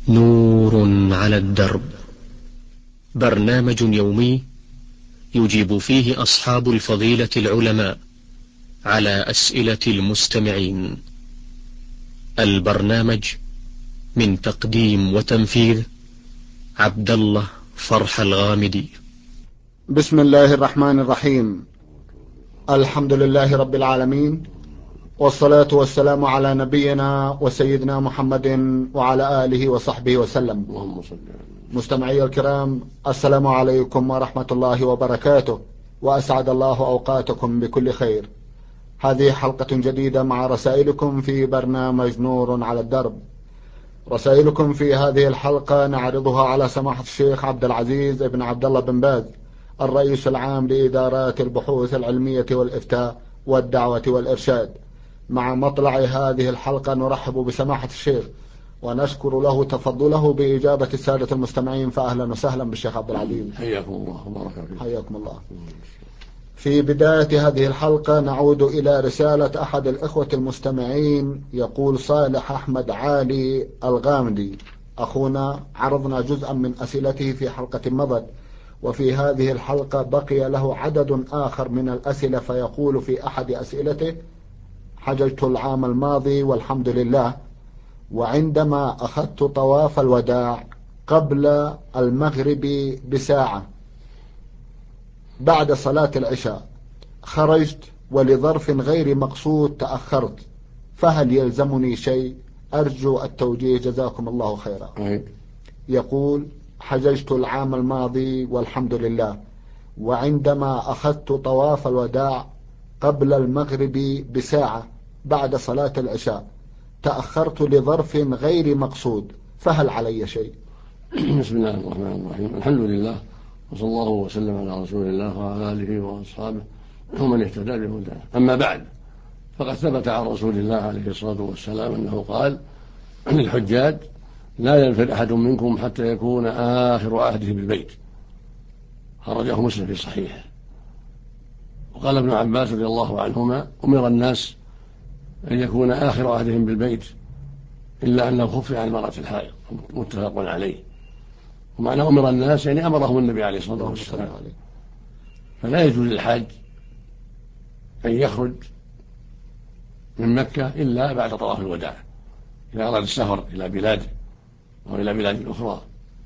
نور على الدرب، برنامج يومي يجيب فيه أصحاب الفضيلة العلماء على أسئلة المستمعين. البرنامج من تقديم وتنفيذ عبد الله فرح الغامدي. بسم الله الرحمن الرحيم. الحمد لله رب العالمين، والصلاة والسلام على نبينا وسيدنا محمد وعلى آله وصحبه وسلم. مستمعي الكرام، السلام عليكم ورحمة الله وبركاته، وأسعد الله أوقاتكم بكل خير. هذه حلقة جديدة مع رسائلكم في برنامج نور على الدرب. رسائلكم في هذه الحلقة نعرضها على سماحة الشيخ عبد العزيز بن عبد الله بن باز، الرئيس العام لإدارات البحوث العلمية والإفتاء والدعوة والإرشاد. مع مطلع هذه الحلقة نرحب بسماحة الشيخ ونشكر له تفضله بإجابة السادة المستمعين، فأهلا وسهلا بالشيخ عبد العزيز. حياكم الله وبارك فيكم. حياكم الله. في بداية هذه الحلقة نعود إلى رسالة أحد الإخوة المستمعين. يقول صالح أحمد علي الغامدي أخونا: عرضنا جزءا من أسئلته في حلقة مضت، وفي هذه الحلقة بقي له عدد آخر من الأسئلة، فيقول في أحد أسئلته: حججت العام الماضي والحمد لله، وعندما أخذت طواف الوداع قبل المغرب بساعة بعد صلاة العشاء خرجت، ولظرف غير مقصود تأخرت، فهل يلزمني شيء؟ أرجو التوجيه، جزاكم الله خيرا. يقول: حججت العام الماضي والحمد لله، وعندما أخذت طواف الوداع قبل المغرب بساعة بعد صلاة العشاء تأخرت لظرف غير مقصود، فهل علي شيء؟ بسم الله الرحمن الرحيم. الحمد لله، وصلى الله وسلم على رسول الله وعلى آله وأصحابه ومن اهتدى بهداه. أما بعد، فقد ثبت عن رسول الله عليه الصلاة والسلام أنه قال للحجاج: لا ينفر أحد منكم حتى يكون آخر عهده بالبيت. خرجه مسلم في صحيحه. وقال ابن عباس رضي الله عنهما: أمر الناس أن يكون آخر عهدهم بالبيت إلا أنه خفف عن المرأة الحائض. متفق عليه. ومعنى أمر الناس يعني أمرهم النبي عليه الصلاة والسلام. فلا يجوز للحاج أن يخرج من مكة إلا بعد طواف الوداع إذا أراد السفر إلى بلاده أو إلى بلاد أخرى،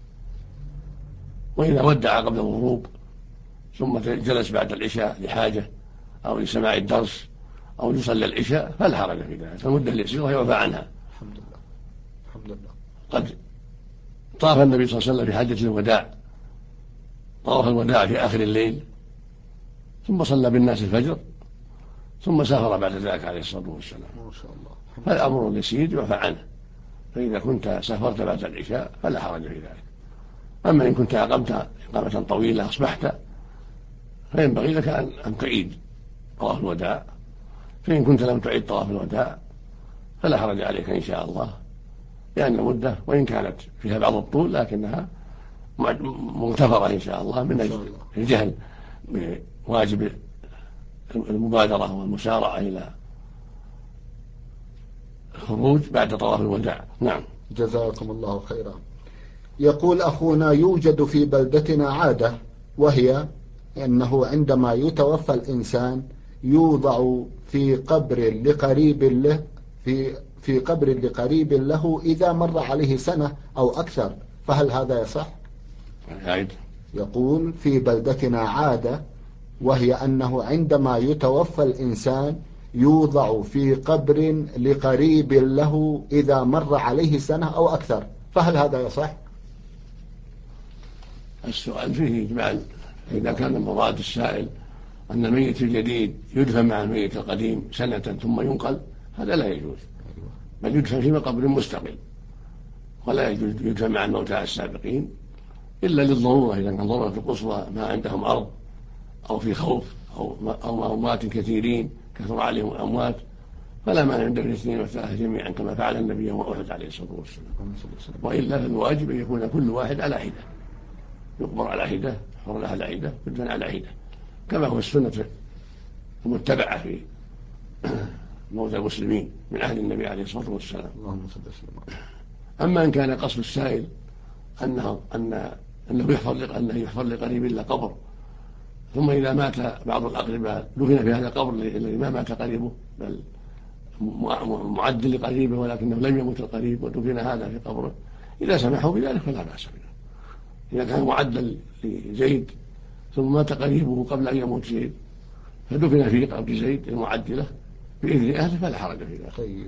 وإذا ودع قبل الغروب ثم جلس بعد العشاء لحاجة أو لسماع الدرس أو يصلي العشاء فلا حرج في ذلك، فالمدة اليسيرة يعفى عنها. الحمد لله. الحمد لله. قد طاف النبي صلى الله عليه وسلم في حجة الوداع طواف الوداع في آخر الليل، ثم صلى بالناس الفجر، ثم سافر بعد ذلك عليه الصلاة والسلام. ما شاء الله. فالأمر اليسير يعفى عنه، فإذا كنت سافرت بعد العشاء فلا حرج في ذلك. أما إن كنت أقمت إقامة طويلة أصبحت، فينبغي لك أن تعيد طواف الوداع. فإن كنت لم تعيد طواف الوداع فلا حرج عليك إن شاء الله، لأن المدة وإن كانت فيها بعض الطول لكنها مغتفرة إن شاء الله من أجل الجهل بواجب المبادرة والمسارعة إلى الخروج بعد طواف الوداع. نعم. جزاكم الله خيرا. يقول أخونا: يوجد في بلدتنا عادة، وهي أنه عندما يتوفى الإنسان يوضع في قبر لقريب له في قبر لقريب له إذا مر عليه سنة أو أكثر، فهل هذا يصح؟ يقول: في بلدتنا عادة، وهي أنه عندما يتوفى الإنسان يوضع في قبر لقريب له إذا مر عليه سنة أو أكثر، فهل هذا يصح؟ السؤال فيه إجمال. إذا كان مراد السائل أن الميت الجديد يدفن مع الميت القديم سنة ثم ينقل، هذا لا يجوز، بل يدفن في قبر مستقل، ولا يجوز يدفن مع الموتى السابقين إلا للضرورة. إذا كان ضرورة القصوى ما عندهم أرض أو في خوف أو أموات كثيرين كثر عليهم الأموات، فلا مانع من دفن الاثنين والثلاثة جميعا كما فعل النبي يوم أحد عليه الصلاة والسلام. وإلا فالواجب أن يكون كل واحد على حدة، يقبر على حدة، يحفر له على حدة، يدفن على حدة، كما هو السنة المتبعة في موتى المسلمين من عهد النبي عليه الصلاة والسلام. أما إن كان قصد السائل أنه يحفر لقريب إلا قبر، ثم إذا مات بعض الأقرباء دفن في هذا القبر الذي ما مات قريبه بل معد لقريبه ولكنه لم يمت القريب ودفن هذا في قبره، إذا سمحوا بذلك فلا بأس به. إذا كان معدا لزيد ثم مات قريبه قبل أن يموت زيد فدفن في قبر زيد المعد له بإذن أهله فلا حرج في ذلك. طيب.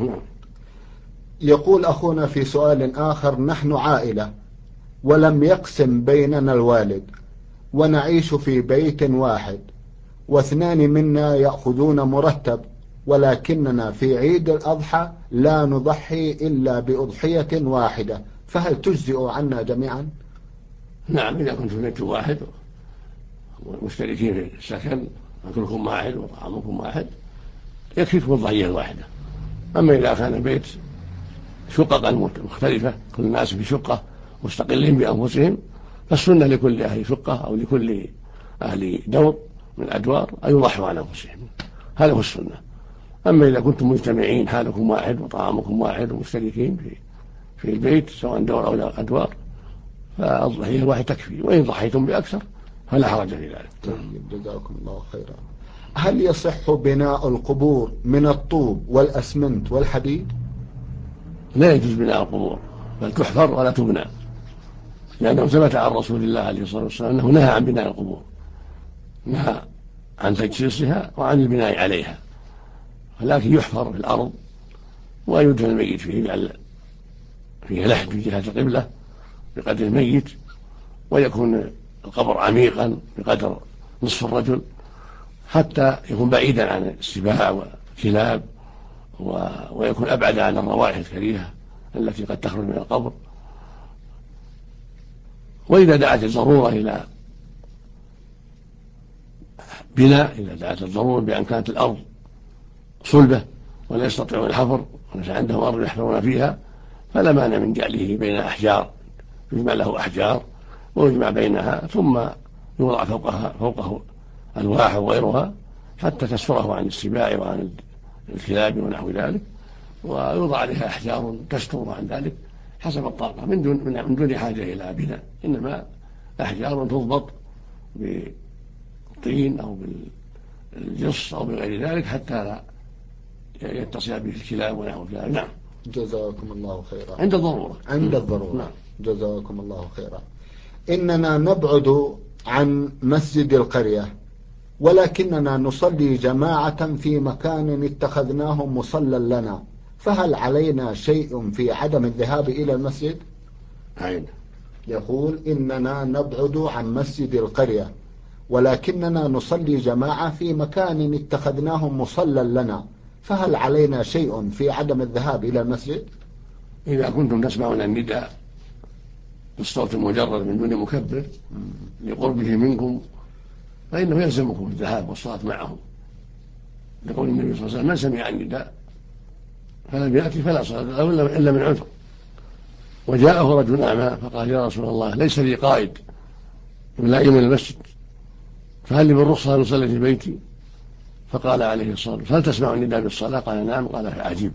يقول أخونا في سؤال آخر: نحن عائلة ولم يقسم بيننا الوالد ونعيش في بيت واحد، واثنان منا يأخذون مرتب، ولكننا في عيد الأضحى لا نضحي إلا بأضحية واحدة، فهل تجزئ عنا جميعا؟ نعم، إذا كنت في بيت واحد ومشتركين في السكن أكلكم واحد وطعامكم واحد يكفيكم الضحية الواحدة. أما إذا كان بيت شققا مختلفة كل الناس في شقة مستقلين بأنفسهم فالسنة لكل أهل شقة أو لكل أهل دور من الأدوار أن يضحوا عن أنفسهم، هذا هو السنة. أما إذا كنتم مجتمعين حالكم واحد وطعامكم واحد ومشتركين في البيت سواء دور أو أدوار فالضحية الواحد تكفي، وإن ضحيتم بأكثر فلا حرج في ذلك. طيب، جزاكم الله خيرا. هل يصح بناء القبور من الطوب والأسمنت والحديد؟ لا يجوز بناء القبور، بل تحفر ولا تبنى، لأنه ثبت عن رسول الله عليه الصلاة والسلام أنه نهى عن بناء القبور، نهى عن تجسيسها وعن البناء عليها، ولكن يحفر في الأرض ويدفن الميت فيه لحد في جهة القبلة بقدر الميت، ويكون القبر عميقا بقدر نصف الرجل حتى يكون بعيدا عن السباع والكلاب ويكون أبعد عن الروائح الكريهة التي قد تخرج من القبر. وإذا دعت الضرورة إلى بناء، إذا دعت الضرورة بأن كانت الأرض صلبة ولا يستطيعون الحفر وليس عندهم أرض يحفرون فيها فلا مانع من جعله بين أحجار، يجمع له أحجار ويجمع بينها ثم يوضع فوقه ألواح وغيرها حتى تستره عن السباع وعن الكلاب ونحو ذلك، ويوضع عليها أحجار تستر عن ذلك حسب الطاقة من دون حاجة إلى بناء، إنما أحجار تضبط بالطين أو بالجص أو بغير ذلك حتى لا يتصل به الكلاب ونحو ذلك. نعم. جزاكم الله خيرا. عند الضرورة. عند الضرورة. نعم. جزاكم الله خيرا. إننا نبعد عن مسجد القرية ولكننا نصلي جماعة في مكان اتخذناه مصلى لنا، فهل علينا شيء في عدم الذهاب إلى المسجد؟ عين. يقول: إننا نبعد عن مسجد القرية ولكننا نصلي جماعة في مكان اتخذناه مصلى لنا، فهل علينا شيء في عدم الذهاب إلى المسجد؟ إذا كنتم تسمعون النداء بالصوت المجرد من دون مكبر لقربه منكم فإنه يلزمكم الذهاب والصلاة معهم، لقول النبي صلى الله عليه وسلم: من سمع النداء فلم يأتي فلا صلاة له إلا من عذر. وجاءه رجل أعمى فقال: يا رسول الله ليس لي قائد يلائم المسجد فهل لي بالرخصة أن أصلي في بيتي؟ فقال عليه الصلاة والسلام: هل تسمع النداء بالصلاة؟ قال: نعم. قال: عجيب.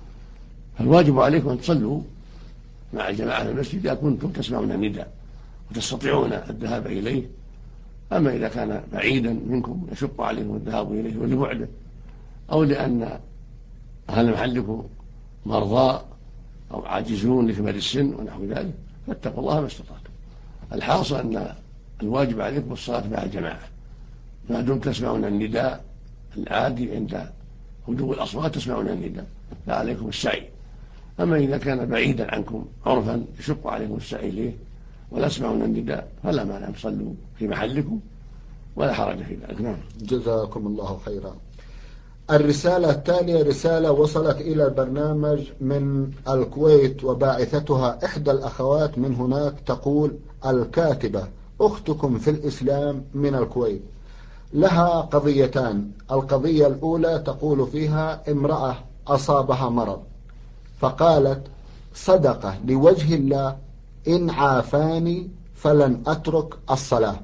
فالواجب عليكم أن تصلوا مع الجماعة في المسجد إذا كنتم تسمعون النداء وتستطيعون الذهاب إليه. أما إذا كان بعيدا منكم يشق عليكم الذهاب إليه ولبعده أو لأن أهل محلكم مرضى أو عاجزون لكبر السن ونحو ذلك فاتقوا الله ما استطعتم. الحاصل أن الواجب عليكم الصلاة مع الجماعة ما دمتم تسمعون النداء العادي عند هدوء الأصوات تسمعون النداء لا عليكم السعي. أما إذا كان بعيدا عنكم عرفا يشق عليكم السعي إليه ولا تسمعون النداء فلا مانع أن تصلوا في محلكم ولا حرج في ذلك. نعم. جزاكم الله خيرا. الرسالة التالية رسالة وصلت إلى البرنامج من الكويت وباعثتها إحدى الأخوات من هناك، تقول: الكاتبة أختكم في الإسلام من الكويت لها قضيتان. القضية الأولى تقول فيها: امرأة أصابها مرض فقالت: صدقة لوجه الله إن عافاني فلن أترك الصلاة،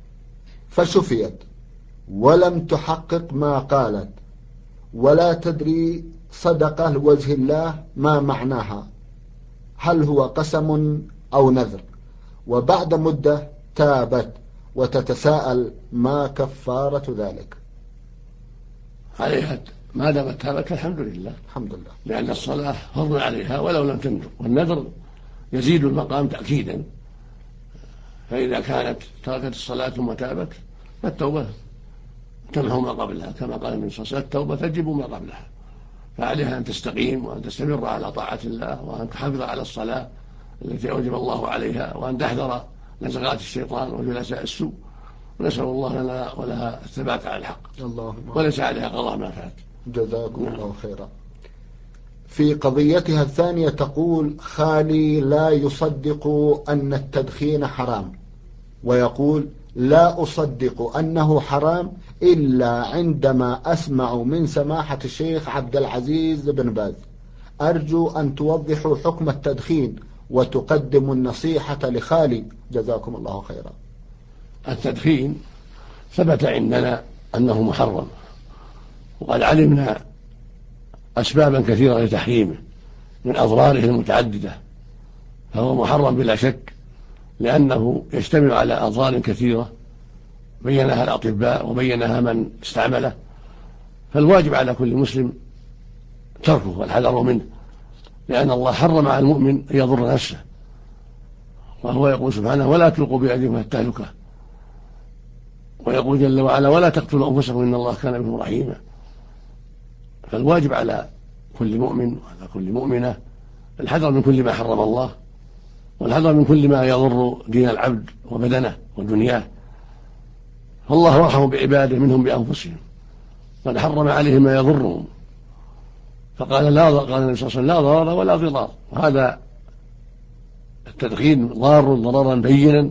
فشفيت ولم تحقق ما قالت ولا تدري صدقة لوجه الله ما معناها، هل هو قسم أو نذر؟ وبعد مدة تابت وتتساءل ما كفارة ذلك؟ عليها ما دامت تابت الحمد لله، الحمد لله، لأن الصلاة فرض عليها ولو لم تنذر، والنذر يزيد المقام تأكيدا. فإذا كانت تركت الصلاة ثم تابت فالتوبة تمحو ما قبلها، كما قال النبي صلى الله عليه وسلم: التوبة تجب ما قبلها. فعليها أن تستقيم وأن تستمر على طاعة الله، وأن تحافظ على الصلاة التي أوجب الله عليها، وأن تحذر نزغات الشيطان وجلساء السوء. ونسأل الله لنا ولها الثبات على الحق، وليس عليها قضاء ما فات. جزاكم الله خيرا. في قضيتها الثانية تقول: خالي لا يصدق أن التدخين حرام، ويقول: لا أصدق أنه حرام إلا عندما أسمع من سماحة الشيخ عبد العزيز بن باز. أرجو أن توضحوا حكم التدخين وتقدموا النصيحة لخالي، جزاكم الله خيرا. التدخين ثبت عندنا أنه محرم، وقد علمنا أسبابا كثيرة لتحريمه من أضراره المتعددة، فهو محرم بلا شك، لأنه يشتمل على أضرار كثيرة بينها الأطباء وبينها من استعمله. فالواجب على كل مسلم تركه والحذر منه، لأن الله حرم على المؤمن أن يضر نفسه، وهو يقول سبحانه: ولا تلقوا بأيديكم إلى التهلكة. ويقول جل وعلا: ولا تقتلوا أنفسكم إن الله كان بكم رحيما. فالواجب على كل مؤمن وعلى كل مؤمنة الحذر من كل ما حرم الله، والحذر من كل ما يضر دين العبد وبدنه ودنياه. فالله رحم بعباده منهم بأنفسهم، قد حرم عليهم ما يضرهم، فقال لا، قال النبي صلى الله عليه وسلم: لا ضرر ولا ضرار. وهذا التدخين ضار ضررا بينا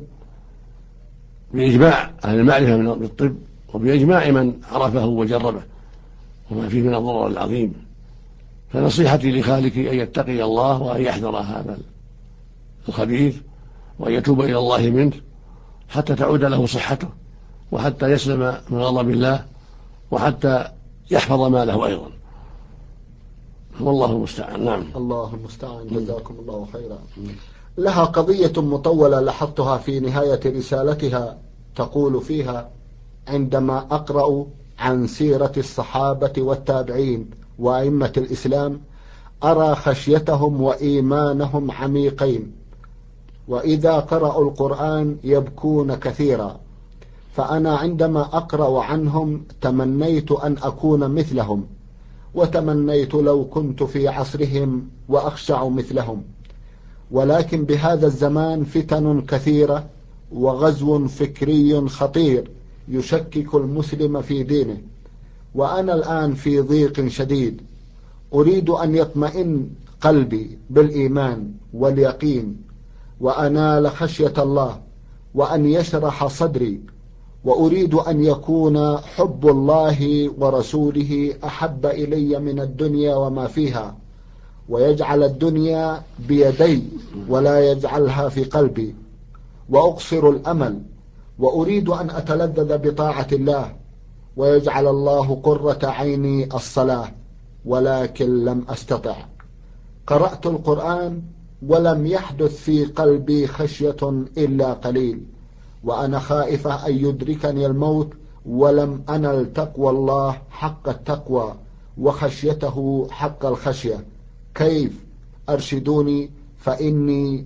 بإجماع أهل المعرفة بالطب، وبإجماع من عرفه وجربه، وما فيه من الضرر العظيم. فنصيحتي لخالك أن يتقي الله وأن يحذر هذا الخبيث، وأن يتوب إلى الله منه حتى تعود له صحته، وحتى يسلم من غضب الله، وحتى يحفظ ماله أيضا. والله المستعان. نعم. الله المستعان، جزاكم الله خيرا. لها قضية مطولة لاحظتها في نهاية رسالتها، تقول فيها: عندما أقرأ عن سيرة الصحابة والتابعين وأئمة الإسلام أرى خشيتهم وإيمانهم عميقين، وإذا قرأوا القرآن يبكون كثيرا، فأنا عندما أقرأ عنهم تمنيت أن أكون مثلهم، وتمنيت لو كنت في عصرهم وأخشع مثلهم. ولكن بهذا الزمان فتن كثيرة وغزو فكري خطير يشكك المسلم في دينه، وأنا الآن في ضيق شديد، أريد أن يطمئن قلبي بالإيمان واليقين وأنال خشية الله، وأن يشرح صدري، وأريد أن يكون حب الله ورسوله أحب إلي من الدنيا وما فيها، ويجعل الدنيا بيدي ولا يجعلها في قلبي، وأقصر الأمل، وأريد أن أتلذذ بطاعة الله، ويجعل الله قرة عيني الصلاة، ولكن لم أستطع. قرأت القرآن ولم يحدث في قلبي خشية إلا قليل، وأنا خائفة أن يدركني الموت ولم أنل تقوى الله حق التقوى وخشيته حق الخشية. كيف؟ أرشدوني، فإني،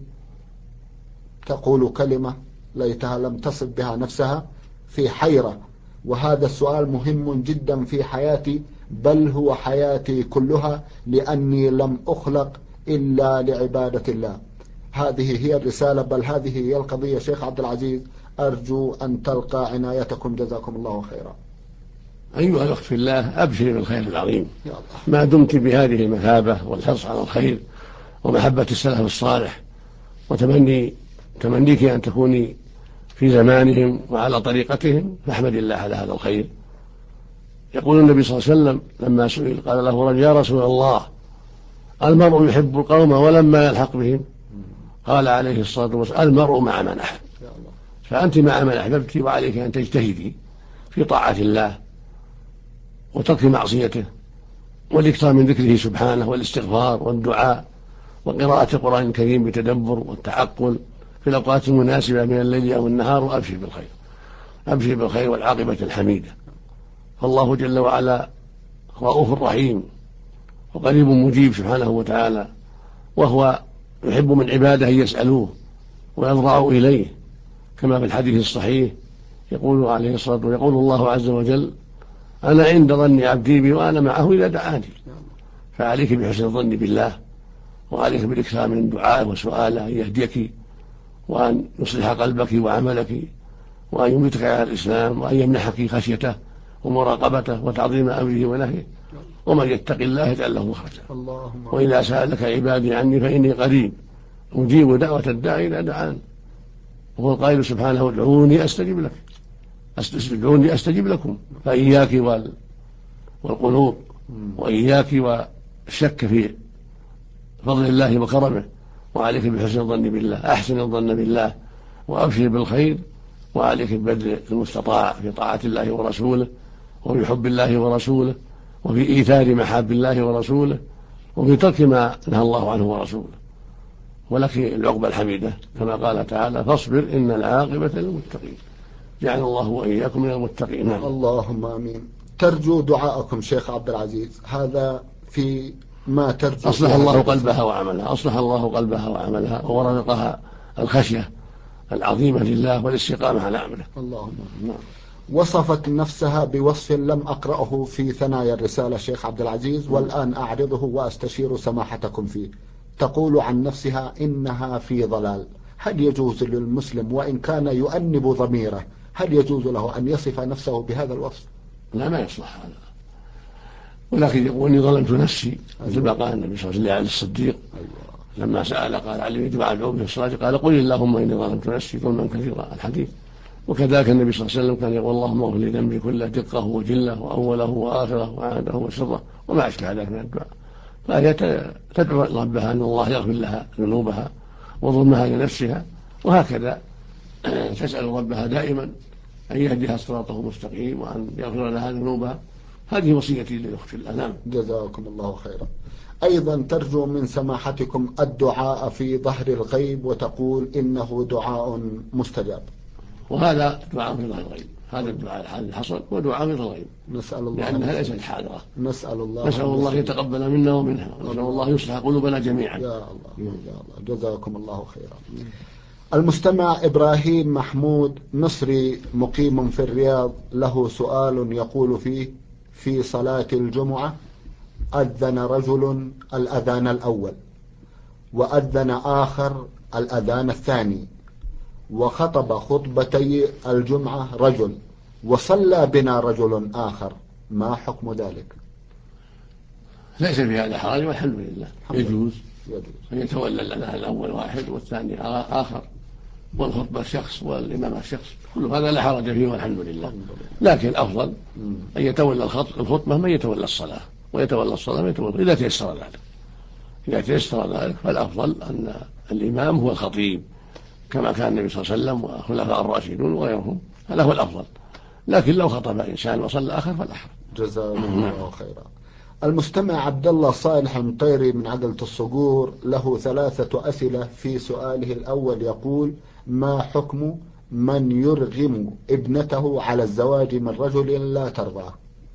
تقول كلمة ليتها لم تصف بها نفسها، في حيرة، وهذا السؤال مهم جدا في حياتي، بل هو حياتي كلها، لأني لم أخلق إلا لعبادة الله. هذه هي الرسالة، بل هذه هي القضية. شيخ عبد العزيز، أرجو أن تلقى عنايتكم، جزاكم الله خيرا. أيها الأخت في الله، أبشري بالخير العظيم ما دمت بهذه المثابة والحرص على الخير ومحبة السلف الصالح، تمنيك أن تكوني في زمانهم وعلى طريقتهم، فاحمد الله على هذا الخير. يقول النبي صلى الله عليه وسلم لما سئل قال له رجل: يا رسول الله، المرء يحب القوم ولما يلحق بهم؟ قال عليه الصلاة والسلام: المرء مع من أحب. فأنت مع من أحببت، وعليك أن تجتهدي في طاعة الله وترك معصيته والإكثار من ذكره سبحانه والاستغفار والدعاء وقراءة القرآن الكريم بتدبر والتعقل في الأوقات المناسبة من الليل أو النهار، وأبشر بالخير، أبشر بالخير والعاقبة الحميدة. فالله جل وعلا رؤوف رحيم وقريب مجيب سبحانه وتعالى، وهو يحب من عباده أن يسألوه ويضرعوا إليه، كما في الحديث الصحيح يقول عليه الصلاة والسلام، يقول الله عز وجل: أنا عند ظن عبدي بي وأنا معه إذا دعاني. فعليك بحسن الظن بالله، وعليك بالإكثار من الدعاء وسؤاله أن يهديك وأن يصلح قلبك وعملك، وأن يميتك على الإسلام، وأن يمنحك خشيته ومراقبته وتعظيم أمره ونهيه. ومن يتق الله يجعل له مخرجا. وإذا سألك عبادي عني فإني قريب أجيب دعوة الداعي إذا دعان. وهو القائل سبحانه: ادعوني أستجب لك، ادعوني أستجب لكم. فإياك والقنوط، وإياك والشك في فضل الله وكرمه، وعليك بحسن الظن بالله. أحسن الظن بالله وأبشر بالخير، وعليك ببذل المستطاع في طاعة الله ورسوله، وفي حب الله ورسوله، وفي إيثار محاب الله ورسوله، وفي ترك ما نهى الله عنه ورسوله. ولك العقبى الحميدة كما قال تعالى: فاصبر إن العاقبة للمتقين. جعل الله وإياكم من المتقين. اللهم آمين. ترجو دعاءكم شيخ عبد العزيز، هذا في ما ترجو. أصلح الله قلبها وعملها، أصلح الله قلبها وعملها، ورزقها الخشية العظيمة لله والاستقامة على أمره. اللهم آمين. وصفت نفسها بوصف لم أقرأه في ثنايا الرسالة شيخ عبد العزيز، والآن أعرضه وأستشير سماحتكم فيه. تقول عن نفسها إنها في ضلال. هل يجوز للمسلم وإن كان يؤنب ضميره، هل يجوز له أن يصف نفسه بهذا الوصف؟ لا، ما يصلح هذا. ولكن يقول: إني ظلمت نفسي، مثل ما قال النبي صلى الله عليه وسلم على الصديق لما سأل قال: علمني دعاء العوم في الصلاة، قال: قل اللهم إني ظلمت نفسي ظلما كثيرا، الحديث. وكذلك النبي صلى الله عليه وسلم كان يقول: اللهم اغفر لي ذنبي كله، دقه وجله وأوله وآخره وعاده وسره وما أشبه ذلك من الدعاء. فهي تدعو ربها أن الله يغفر لها ذنوبها وظلمها لنفسها، وهكذا تسأل ربها دائما أن يهديها صراطه المستقيم وأن يغفر لها ذنوبها. هذه وصيتي للأخت الأنام. جزاكم الله خيرا. أيضا ترجو من سماحتكم الدعاء في ظهر الغيب، وتقول إنه دعاء مستجاب. وهذا دعاء في ظهر الغيب، هذا الدعاء الحال الحصل ودعاء في الغيب، نسأل الله لأنها ليست حاضرة. نسأل الله يتقبل منا ومنها، ونسأل الله يصلح قلوبنا جميعا. يا الله يا الله، جزاكم الله خيرا. المستمع إبراهيم محمود مصري مقيم في الرياض له سؤال يقول فيه: في صلاة الجمعة أذن رجل الأذان الأول، وأذن آخر الأذان الثاني، وخطب خطبتي الجمعة رجل، وصلى بنا رجل آخر، ما حكم ذلك؟ ليس في هذا حرج والحمد لله. يجوز أن يتولى الأذان الأول واحد والثاني آخر، والخطبة شخص والإمام شخص، كل هذا لا حرج فيه والحمد لله. لكن الأفضل أن يتولى الخطبة من يتولى الصلاة، ويتولى الصلاة من يتولى، إذا تيسر ذلك. إذا تيسر ذلك فالأفضل أن الإمام هو الخطيب، كما كان النبي صلى الله عليه وسلم وخلفاء الراشدون وغيرهم، هذا هو الأفضل. لكن لو خطب إنسان وصلى آخر فالأحرى. جزاكم الله خيرا. المستمع عبد الله صالح المطيري من عدلة الصقور له 3 أسئلة. في سؤاله الأول يقول: ما حكم من يرغم ابنته على الزواج من رجل لا ترضاه؟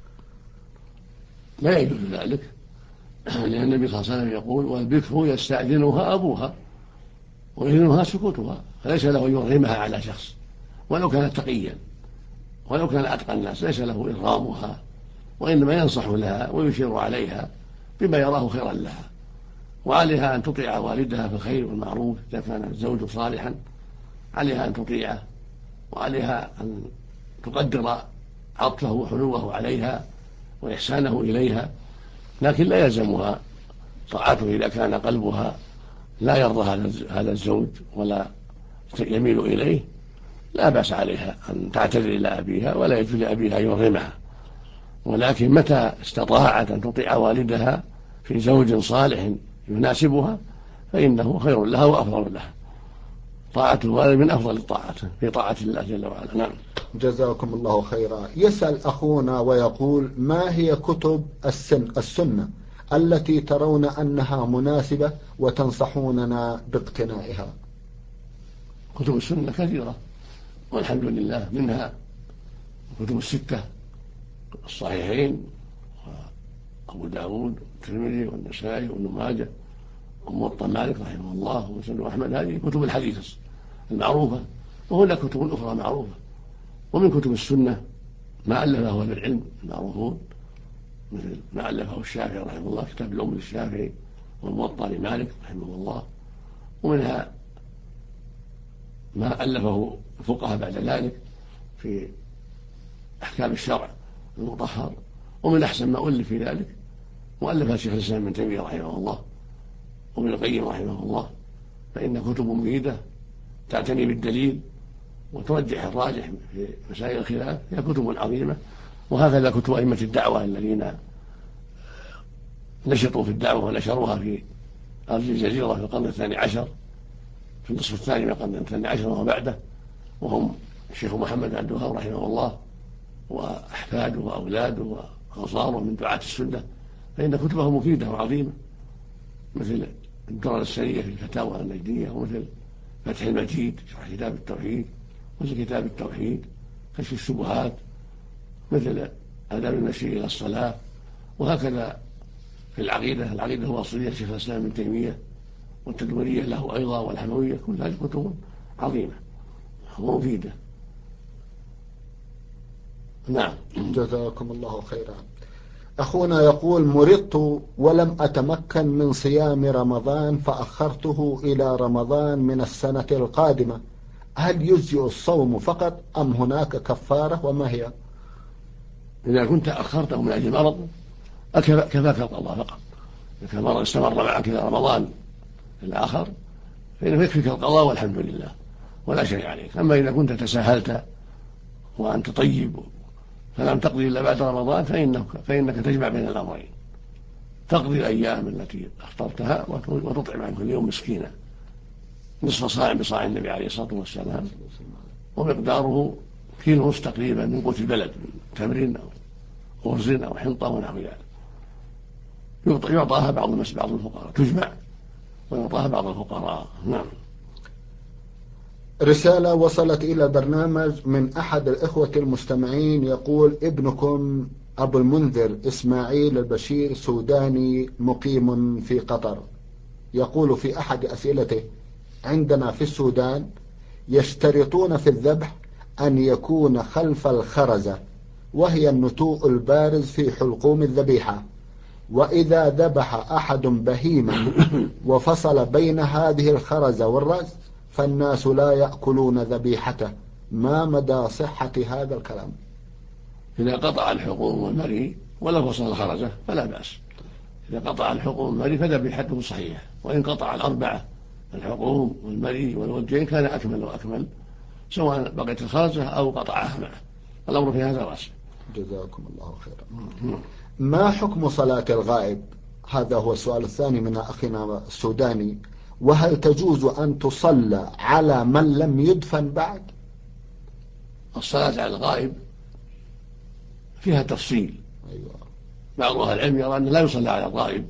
لا يجوز ذلك، لأن النبي صلى الله عليه وسلم يقول: والبكر يستأذنها أبوها وإذنها سكوتها، فليس له يرغمها على شخص ولو كان تقيا ولو كان أتقى الناس، ليس له إرغامها، وإنما ينصح لها ويشير عليها بما يراه خيرا لها. وعليها أن تطيع والدها في الخير والمعروف إذا كان الزوج صالحا، عليها أن تطيعه، وعليها أن تقدر عطفه وحنوه عليها وإحسانه إليها، لكن لا يلزمها طاعته إذا كان قلبها لا يرضى هذا الزوج ولا يميل إليه. لا بأس عليها أن تعتذر إلى أبيها، ولا يجوز لأبيها يرغمها، ولكن متى استطاعت أن تطيع والدها في زوج صالح يناسبها فإنه خير لها وأفضل لها. طاعة الوالد من أفضل الطاعات في طاعة الله جل وعلا. نعم. جزاكم الله خيرا. يسأل أخونا ويقول: ما هي كتب السنة التي ترون أنها مناسبة وتنصحوننا باقتنائها؟ كتب السنة كثيرة والحمد لله، منها كتب الستة الصحيحين وأبو داود والترمذي والنسائي وابن ماجه وموطأ مالك رحمه الله ومسند أحمد. هذه كتب الحديث المعروفة، وهناك كتب أخرى معروفة. ومن كتب السنة ما ألفه أهل العلم المعروفون، مثل ما ألفه الشافعي رحمه الله كتاب الأم للشافعي والموطأ لمالك رحمه الله. ومنها ما ألفه الفقهاء بعد ذلك في أحكام الشرع المطهر. ومن أحسن ما ألف في ذلك مؤلفات شيخ الإسلام ابن تيمية رحمه الله وابن القيم رحمه الله، فإن كتب مفيدة تعتني بالدليل وترجح الراجح في مسائل الخلاف، هي كتب عظيمة. وهكذا كتب أئمة الدعوة الذين نشطوا في الدعوة ونشروها في أرض الجزيرة في القرن الثاني عشر، في النصف الثاني من القرن الثاني عشر وبعده، وهم الشيخ محمد عبد الوهاب رحمه الله وأحفاده وأولاده وأنصاره من دعاة السنة، فإن كتبهم مفيدة وعظيمة، مثل الدرر السرية في الفتاوى النجدية، ومثل فتح المجيد شرح كتاب التوحيد، مثل كتاب التوحيد، كشف الشبهات، مثل آداب المشي إلى الصلاة. وهكذا في العقيدة الواصلية شيخ الإسلام ابن تيمية، والتدمرية له أيضا، والحموية، كل هذه كتب عظيمة ومفيدة. نعم. جزاكم الله خيرا. أخونا يقول: مرضت ولم أتمكن من صيام رمضان فأخرته إلى رمضان من السنة القادمة، هل يجزئ الصوم فقط أم هناك كفارة، وما هي؟ إذا كنت أخرته من أجل مرض كفاك القضاء فقط. إذا المرض استمر معك إلى رمضان الآخر فإنه يكفيك القضاء والحمد لله ولا شيء عليك. أما إذا كنت تساهلت وأنت طيب فلم تقضي إلا بعد رمضان فإنك تجمع بين الأمرين، تقضي الأيام التي أفطرتها وتطعم عن كل يوم مسكينا نصف صاع بصاع النبي عليه الصلاة والسلام، ومقداره كيلو ونصف تقريبا من قوت البلد، من تمر أو أرز أو حنطة ونحو ذلك. يعطاها بعض الفقراء، تجمع ويعطاها بعض الفقراء. نعم. رسالة وصلت إلى البرنامج من أحد الإخوة المستمعين، يقول: ابنكم أبو المنذر إسماعيل البشير سوداني مقيم في قطر، يقول في أحد أسئلته: عندنا في السودان يشترطون في الذبح أن يكون خلف الخرزة، وهي النتوء البارز في حلقوم الذبيحة، وإذا ذبح أحد بهيمة وفصل بين هذه الخرزة والرأس فالناس لا يأكلون ذبيحته، ما مدى صحة هذا الكلام؟ إذا قطع الحلقوم والمري ولو فصل الخرزة فلا بأس. إذا قطع الحلقوم والمري فذبيحته صحيحة، وإن قطع الأربعة الحلقوم والمري والوجهين كان أكمل وأكمل، سواء بقيت الخرزة أو قطعها معه، الأمر في هذا واسع. جزاكم الله خيرا. ما حكم صلاة الغائب؟ هذا هو السؤال الثاني من أخينا السوداني. وهل تجوز أن تصلى على من لم يدفن بعد؟ الصلاة على الغائب فيها تفصيل. أيوة. بعض أهل العلم يرى أنه لا يصلى على الغائب،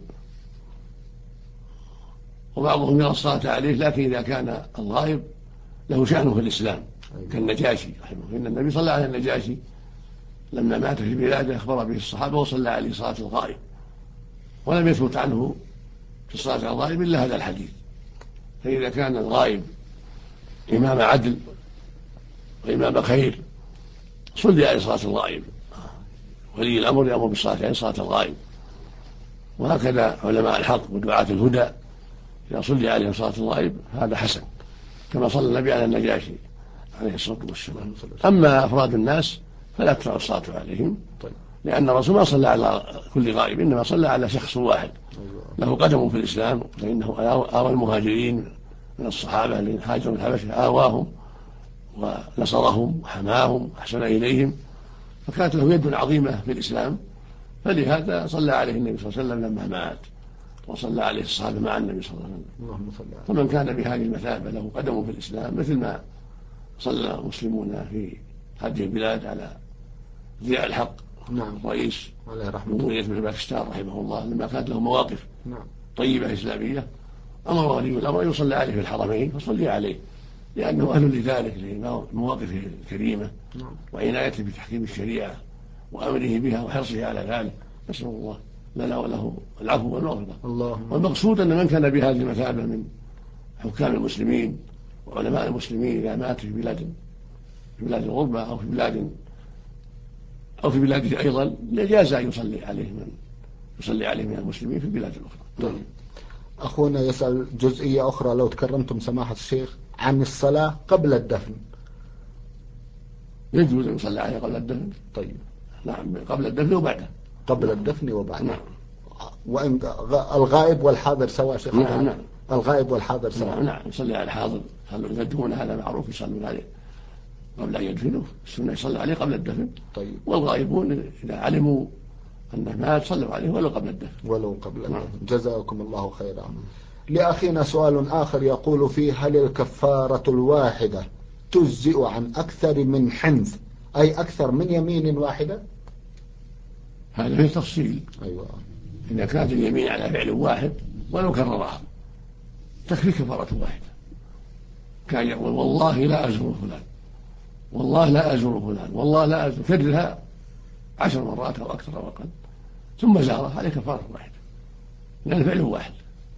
وبعضهم يرى الصلاة عليه، لكن إذا كان الغائب له شأنه في الإسلام كالنجاشي رحمه الله، إن النبي صلى على النجاشي لما مات في بلاده أخبر به الصحابة وصلى عليه صلاة الغائب، ولم يثبت عنه في الصلاة على الغائب إلا هذا الحديث. فإذا كان الغائب إمام عدل وإمام خير صلي عليه صلاة الغائب، ولي الأمر يأمر بالصلاة عليه صلاة الغائب. وهكذا علماء الحق ودعاة الهدى إذا صلي عليهم صلاة الغائب هذا حسن، كما صلى النبي على النجاشي عليه الصلاة والسلام. أما أفراد الناس فلا تشرع الصلاة عليهم، لأن الرسول ما صلى على كل غائب، إنما صلى على شخص واحد له قدم في الإسلام، فإنه آوى المهاجرين من الصحابة الذين هاجروا من الحبشة، آواهم ونصرهم وحماهم وأحسن إليهم، فكانت له يد عظيمة في الإسلام، فلهذا صلى عليه النبي صلى الله عليه وسلم لما مات، وصلى عليه الصحابة مع النبي صلى الله عليه وسلم. فمن كان بهذه المثابة له قدم في الإسلام، مثل ما صلى المسلمون في هذه البلاد على ضياء الحق نعم. رئيس عليه رحمة جمهورية باكستان رحمه الله، لما كانت له مواقف طيبة إسلامية أمر ولي الأمر أن يصلى عليه في الحرمين، فصلي عليه لأنه أهل لذلك لمواقفه الكريمة وعنايته بتحكيم الشريعة وأمره بها وحرصه على ذلك. نسأل الله لنا وله العفو والمغفرة. والمقصود أن من كان بهذه المثابة من حكام المسلمين وعلماء المسلمين إذا مات في بلاد الغربة أو في بلاده أيضا جاز أن يصلي عليه من المسلمين في البلاد الأخرى. أخونا يسأل جزئية أخرى لو تكرمتم سماحة الشيخ عن الصلاة قبل الدفن. يجوز أن يصلي عليه قبل الدفن. طيب. نعم، قبل الدفن وبعده. قبل الدفن وبعده. نعم. وإن الغائب والحاضر سواء شيخ. نعم. الغائب والحاضر سواء. نعم. يصلي على الحاضر، يدفنون هذا معروف، يصلون عليه قبل أن يدفنوه، السنة يصلي عليه قبل الدفن. طيب. والغائبون إذا علموا أنه مات صلوا عليه ولو قبل الدفن. جزاكم الله خيرا. لأخينا سؤال آخر يقول فيه: هل الكفارة الواحدة تجزئ عن أكثر من حنث، أي أكثر من يمين واحدة؟ هذا فيه تفصيل. أيوة. إذا كانت اليمين على فعل واحد ولو كررها تكفي كفارة واحدة، كان يقول والله لا أزور فلان، والله لا أزور فلان، والله لا أزور، كررها 10 مرات أو أكثر أو أقل ثم زاره، عليه كفارة واحدة لأن فعل واحد.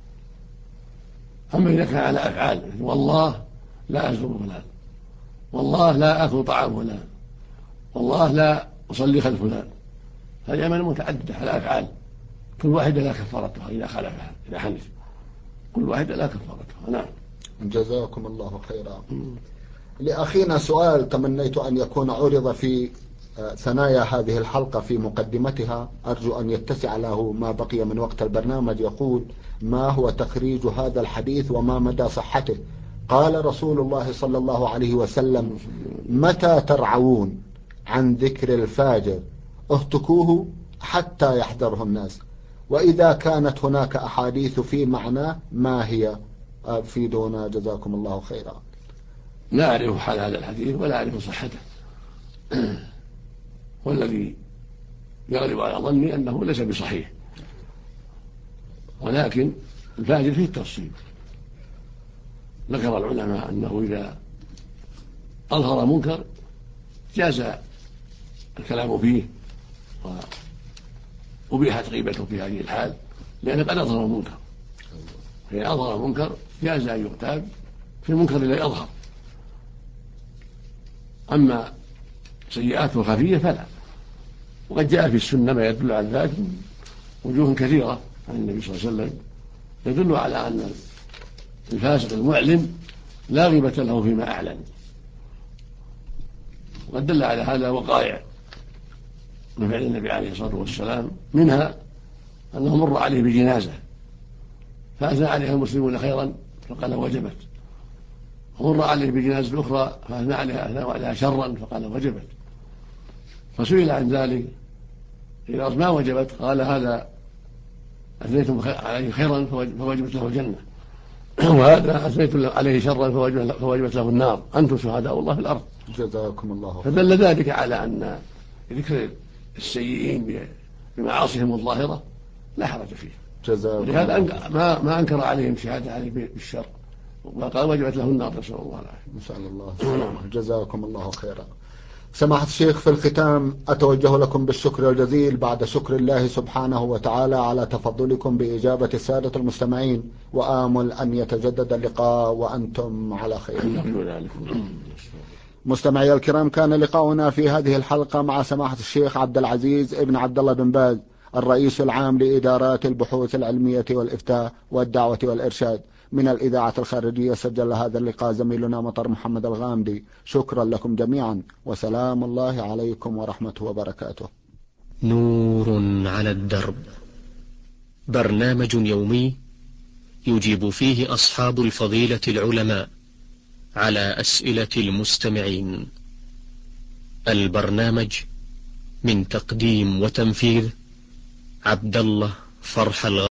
أما إذا كان على أفعال والله لا أزور فلان، والله لا أكل طعام فلان، والله لا أصلي خلف فلان، هذه أعمال متعددة على أفعال كل واحدة لا كفارتها إذا خالفها، إذا حنث كل واحدة لا كفارتها. نعم. جزاكم الله خيرا. لأخينا سؤال تمنيت أن يكون عرض في ثنايا هذه الحلقة في مقدمتها، أرجو أن يتسع له ما بقي من وقت البرنامج. يقول: ما هو تخريج هذا الحديث وما مدى صحته؟ قال رسول الله صلى الله عليه وسلم: متى ترعون عن ذكر الفاجر اهتكوه حتى يحذره الناس، وإذا كانت هناك أحاديث في معناه ما هي؟ أفيدونا جزاكم الله خيرا. لا أعرف حال هذا الحديث ولا أعرف صحته، والذي يغلب على ظني أنه ليس بصحيح، ولكن الفاجر فيه التفصيل. ذكر العلماء أنه إذا أظهر منكر جاز الكلام فيه وأبيحت غيبته في هذه الحال، لأنه قد أظهر المنكر، فإذا أظهر المنكر جاز أن يغتاب في المنكر الذي أظهر. أما سيئاته الخفية فلا، وقد جاء في السنة ما يدل على ذلك وجوه كثيرة عن النبي صلى الله عليه وسلم يدل على أن الفاسق المعلن لا غيبة له فيما أعلن، وقد دل على هذا وقائع من فعل النبي عليه الصلاة والسلام، منها أنه مر عليه بجنازة فأثنى عليها المسلمون خيرا فقال وجبت، ومر عليه بجنازة أخرى فأثنى عليها شرا فقال وجبت، فسئل عن ذلك إذا ما وجبت قال هذا أثنيتم عليه خيرا فوجبت له الجنة، وهذا أثنيتم عليه شرا فوجبت له النار، أنتم شهداء الله في الأرض. جزاكم الله. فدل ذلك على أن ذكر السيئين بمعاصيهم الظاهرة لا حرج فيه، ولهذا ما أنكر عليهم شهادة عليه بالشر وقال وجبت له النار، نسأل الله العافية. إن شاء الله. جزاكم الله خيرا. سماحة الشيخ، في الختام أتوجه لكم بالشكر الجزيل بعد شكر الله سبحانه وتعالى على تفضلكم بإجابة السادة المستمعين، وآمل أن يتجدد اللقاء وأنتم على خير. مستمعي الكرام، كان لقاؤنا في هذه الحلقة مع سماحة الشيخ عبد العزيز ابن عبد الله بن باز، الرئيس العام لإدارات البحوث العلمية والإفتاء والدعوة والإرشاد من الإذاعة الخارجية. سجل هذا اللقاء زميلنا مطر محمد الغامدي. شكرا لكم جميعا، وسلام الله عليكم ورحمته وبركاته. نور على الدرب، برنامج يومي يجيب فيه أصحاب الفضيلة العلماء على أسئلة المستمعين. البرنامج من تقديم وتنفيذ عبد الله فرح الغامدي.